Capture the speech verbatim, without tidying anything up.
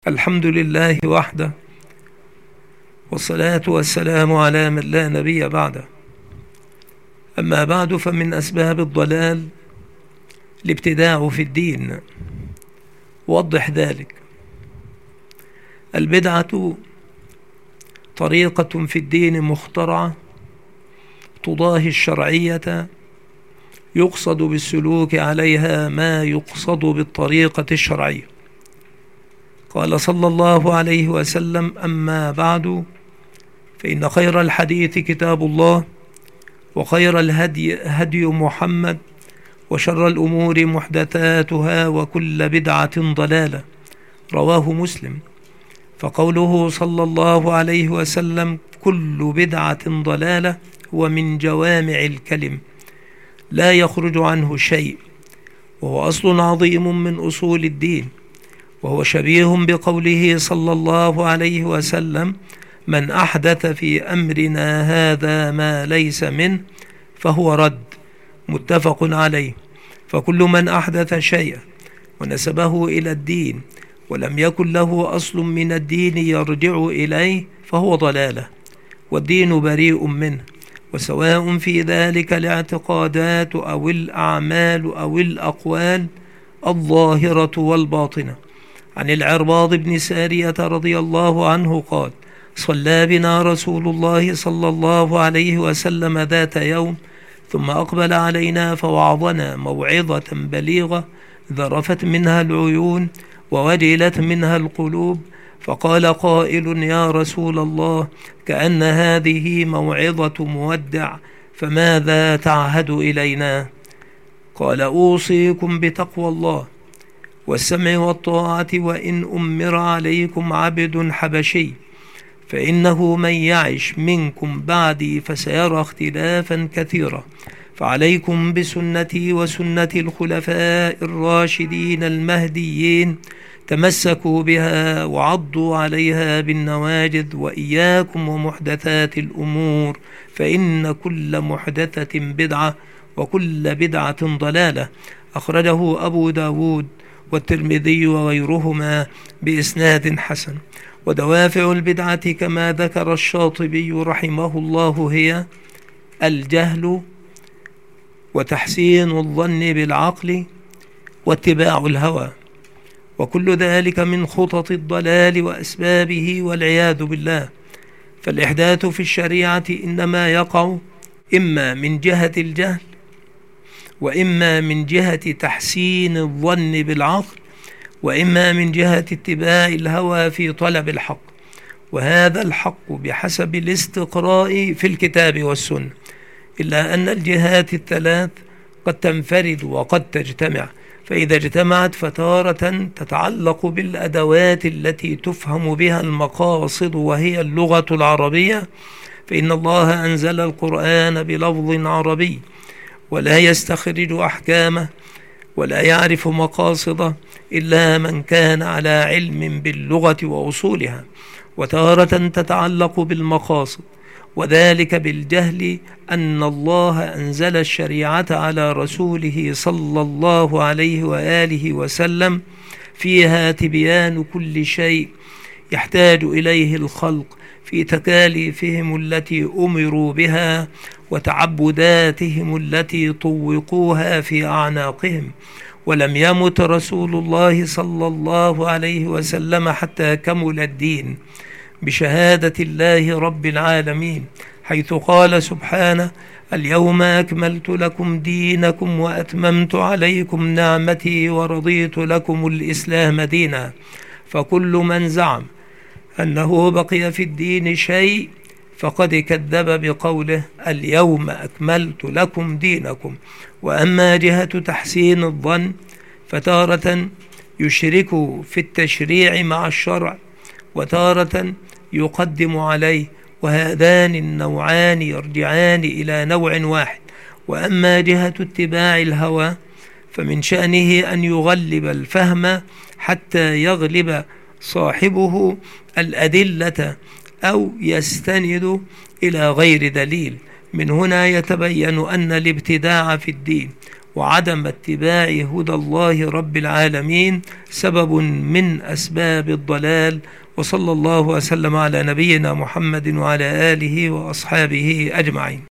الحمد لله وحده، والصلاة والسلام على من لا نبي بعده. أما بعد، فمن أسباب الضلال الابتداع في الدين. وضح ذلك. البدعة طريقة في الدين مخترعة تضاهي الشرعية، يقصد بالسلوك عليها ما يقصد بالطريقة الشرعية. قال صلى الله عليه وسلم: أما بعد، فإن خير الحديث كتاب الله، وخير الهدي هدي محمد، وشر الأمور محدثاتها، وكل بدعة ضلالة. رواه مسلم. فقوله صلى الله عليه وسلم: كل بدعة ضلالة، ومن جوامع الكلم لا يخرج عنه شيء، وهو أصل عظيم من أصول الدين، وهو شبيه بقوله صلى الله عليه وسلم: من أحدث في أمرنا هذا ما ليس منه فهو رد. متفق عليه. فكل من أحدث شيئا ونسبه إلى الدين ولم يكن له أصل من الدين يرجع إليه فهو ضلالة، والدين بريء منه، وسواء في ذلك الاعتقادات أو الأعمال أو الأقوال الظاهرة والباطنة. عن العرباض بن سارية رضي الله عنه قال: صلى بنا رسول الله صلى الله عليه وسلم ذات يوم، ثم أقبل علينا فوعظنا موعظة بليغة ذرفت منها العيون ووجلت منها القلوب، فقال قائل: يا رسول الله، كأن هذه موعظة مودع، فماذا تعهد إلينا؟ قال: أوصيكم بتقوى الله والسمع والطاعة، وإن أمر عليكم عبد حبشي، فإنه من يعش منكم بعدي فسيرى اختلافا كثيرا، فعليكم بسنتي وسنة الخلفاء الراشدين المهديين، تمسكوا بها وعضوا عليها بالنواجذ، وإياكم ومحدثات الأمور، فإن كل محدثة بدعة، وكل بدعة ضلالة. أخرجه أبو داود والترمذي وغيرهما بإسناد حسن. ودوافع البدعة كما ذكر الشاطبي رحمه الله هي الجهل، وتحسين الظن بالعقل، واتباع الهوى، وكل ذلك من خطط الضلال وأسبابه، والعياذ بالله. فالإحداث في الشريعة إنما يقع إما من جهة الجهل، وإما من جهة تحسين الظن بالعقل، وإما من جهة اتباع الهوى في طلب الحق، وهذا الحق بحسب الاستقراء في الكتاب والسنة، إلا أن الجهات الثلاث قد تنفرد وقد تجتمع. فإذا اجتمعت فتارة تتعلق بالأدوات التي تفهم بها المقاصد، وهي اللغة العربية، فإن الله أنزل القرآن بلفظ عربي، ولا يستخرج أحكامه ولا يعرف مقاصده إلا من كان على علم باللغة وأصولها. وتارة تتعلق بالمقاصد، وذلك بالجهل، أن الله أنزل الشريعة على رسوله صلى الله عليه وآله وسلم فيها تبيان كل شيء يحتاج إليه الخلق في تكاليفهم التي أمروا بها، وتعبداتهم التي طوقوها في أعناقهم. ولم يمت رسول الله صلى الله عليه وسلم حتى كمل الدين بشهادة الله رب العالمين، حيث قال سبحانه: اليوم أكملت لكم دينكم وأتممت عليكم نعمتي ورضيت لكم الإسلام دينا. فكل من زعم أنه بقي في الدين شيء فقد كذب بقوله: اليوم أكملت لكم دينكم. وأما جهة تحسين الظن، فتارة يشرك في التشريع مع الشرع، وتارة يقدم عليه، وهذان النوعان يرجعان إلى نوع واحد. وأما جهة اتباع الهوى، فمن شأنه أن يغلب الفهم حتى يغلب صاحبه الأدلة، أو يستند إلى غير دليل. من هنا يتبين أن الابتداع في الدين وعدم اتباع هدى الله رب العالمين سبب من أسباب الضلال. وصلى الله وسلم على نبينا محمد وعلى آله وأصحابه أجمعين.